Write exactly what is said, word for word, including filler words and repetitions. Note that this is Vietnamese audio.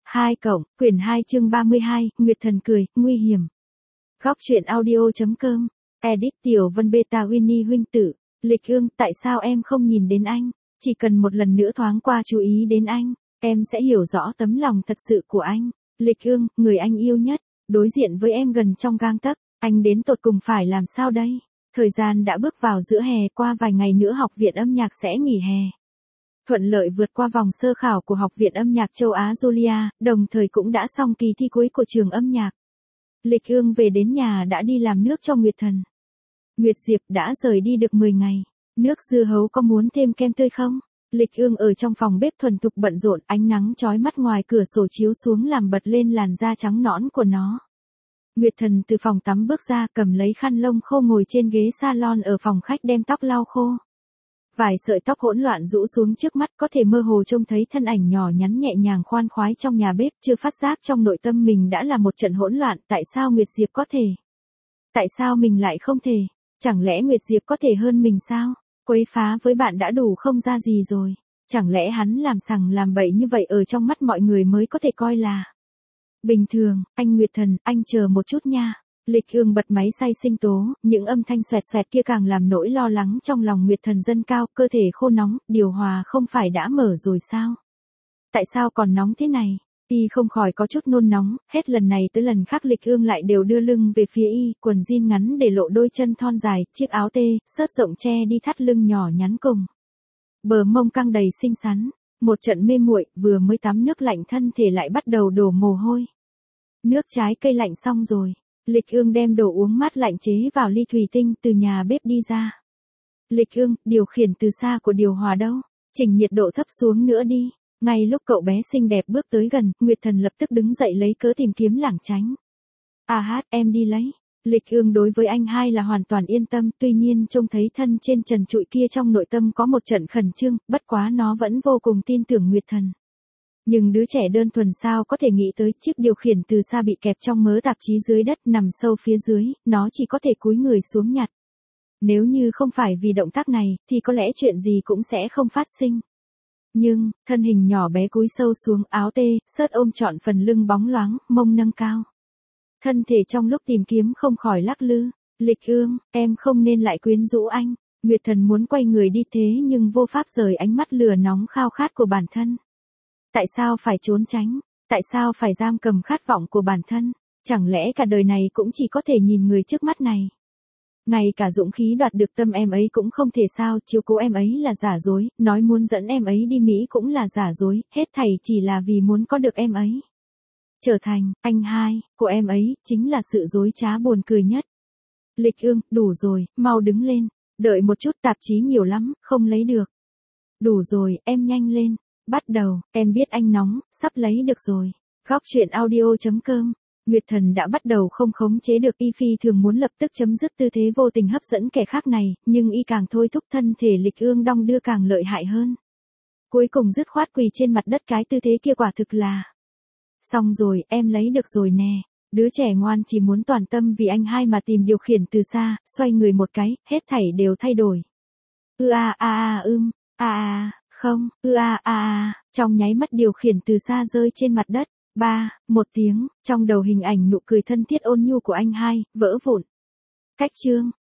hai cộng, quyển hai chương ba mươi hai, Nguyệt Thần cười, nguy hiểm. Góc truyện audio.com, edit Tiểu Vân Beta Winnie huynh tử, Lịch Ương, tại sao em không nhìn đến anh? Chỉ cần một lần nữa thoáng qua chú ý đến anh, em sẽ hiểu rõ tấm lòng thật sự của anh. Lịch Ương, người anh yêu nhất, đối diện với em gần trong gang tấc, anh đến tột cùng phải làm sao đây? Thời gian đã bước vào giữa hè, qua vài ngày nữa học viện âm nhạc sẽ nghỉ hè. Thuận lợi vượt qua vòng sơ khảo của Học viện âm nhạc châu Á Julia, đồng thời cũng đã xong kỳ thi cuối của trường âm nhạc. Lịch Ương về đến nhà đã đi làm nước cho Nguyệt Thần. Nguyệt Diệp đã rời đi được mười ngày. Nước dưa hấu có muốn thêm kem tươi không? Lịch Ương ở trong phòng bếp thuần thục bận rộn, ánh nắng chói mắt ngoài cửa sổ chiếu xuống làm bật lên làn da trắng nõn của nó. Nguyệt Thần từ phòng tắm bước ra, cầm lấy khăn lông khô ngồi trên ghế salon ở phòng khách đem tóc lau khô. Vài sợi tóc hỗn loạn rũ xuống trước mắt, có thể mơ hồ trông thấy thân ảnh nhỏ nhắn nhẹ nhàng khoan khoái trong nhà bếp, chưa phát giác trong nội tâm mình đã là một trận hỗn loạn. Tại sao Nguyệt Diệp có thể? Tại sao mình lại không thể? Chẳng lẽ Nguyệt Diệp có thể hơn mình sao? Quấy phá với bạn đã đủ không ra gì rồi. Chẳng lẽ hắn làm sằng làm bậy như vậy ở trong mắt mọi người mới có thể coi là bình thường? Anh Nguyệt Thần, anh chờ một chút nha. Lịch Ương bật máy xay sinh tố, những âm thanh xoẹt xoẹt kia càng làm nỗi lo lắng trong lòng Nguyệt Thần dâng cao, cơ thể khô nóng, điều hòa không phải đã mở rồi sao? Tại sao còn nóng thế này? Y không khỏi có chút nôn nóng, hết lần này tới lần khác Lịch Ương lại đều đưa lưng về phía y, quần jean ngắn để lộ đôi chân thon dài, chiếc áo tê, xớt rộng che đi thắt lưng nhỏ nhắn cùng. Bờ mông căng đầy xinh xắn, một trận mê muội, vừa mới tắm nước lạnh thân thể lại bắt đầu đổ mồ hôi. Nước trái cây lạnh xong rồi. Lịch Ương đem đồ uống mát lạnh chế vào ly thủy tinh từ nhà bếp đi ra. Lịch Ương, điều khiển từ xa của điều hòa đâu? Chỉnh nhiệt độ thấp xuống nữa đi. Ngay lúc cậu bé xinh đẹp bước tới gần, Nguyệt Thần lập tức đứng dậy lấy cớ tìm kiếm lảng tránh. À hát, em đi lấy. Lịch Ương đối với anh hai là hoàn toàn yên tâm, tuy nhiên trông thấy thân trên trần trụi kia trong nội tâm có một trận khẩn trương, bất quá nó vẫn vô cùng tin tưởng Nguyệt Thần. Nhưng đứa trẻ đơn thuần sao có thể nghĩ tới chiếc điều khiển từ xa bị kẹp trong mớ tạp chí dưới đất nằm sâu phía dưới, nó chỉ có thể cúi người xuống nhặt. Nếu như không phải vì động tác này, thì có lẽ chuyện gì cũng sẽ không phát sinh. Nhưng, thân hình nhỏ bé cúi sâu xuống, áo tê, sớt ôm trọn phần lưng bóng loáng, mông nâng cao. Thân thể trong lúc tìm kiếm không khỏi lắc lư. Lịch Ương, em không nên lại quyến rũ anh. Nguyệt Thần muốn quay người đi thế nhưng vô pháp rời ánh mắt lửa nóng khao khát của bản thân. Tại sao phải trốn tránh? Tại sao phải giam cầm khát vọng của bản thân? Chẳng lẽ cả đời này cũng chỉ có thể nhìn người trước mắt này? Ngay cả dũng khí đoạt được tâm em ấy cũng không thể sao, chiếu cố em ấy là giả dối, nói muốn dẫn em ấy đi Mỹ cũng là giả dối, hết thảy chỉ là vì muốn có được em ấy. Trở thành, anh hai, của em ấy, chính là sự dối trá buồn cười nhất. Lịch Ương, đủ rồi, mau đứng lên. Đợi một chút, tạp chí nhiều lắm, không lấy được. Đủ rồi, em nhanh lên. Bắt đầu, em biết anh nóng, sắp lấy được rồi. Góc truyện audio.com, Nguyệt Thần đã bắt đầu không khống chế được, y phi thường muốn lập tức chấm dứt tư thế vô tình hấp dẫn kẻ khác này, nhưng y càng thôi thúc thân thể Lịch Ương đong đưa càng lợi hại hơn. Cuối cùng dứt khoát quỳ trên mặt đất, cái tư thế kia quả thực là. Xong rồi, em lấy được rồi nè. Đứa trẻ ngoan chỉ muốn toàn tâm vì anh hai mà tìm điều khiển từ xa, xoay người một cái, hết thảy đều thay đổi. Ư a a a ưm, a a. Không, ư a a a, trong nháy mắt điều khiển từ xa rơi trên mặt đất. Ba, một tiếng, trong đầu hình ảnh nụ cười thân thiết ôn nhu của anh hai, vỡ vụn. Cách chương.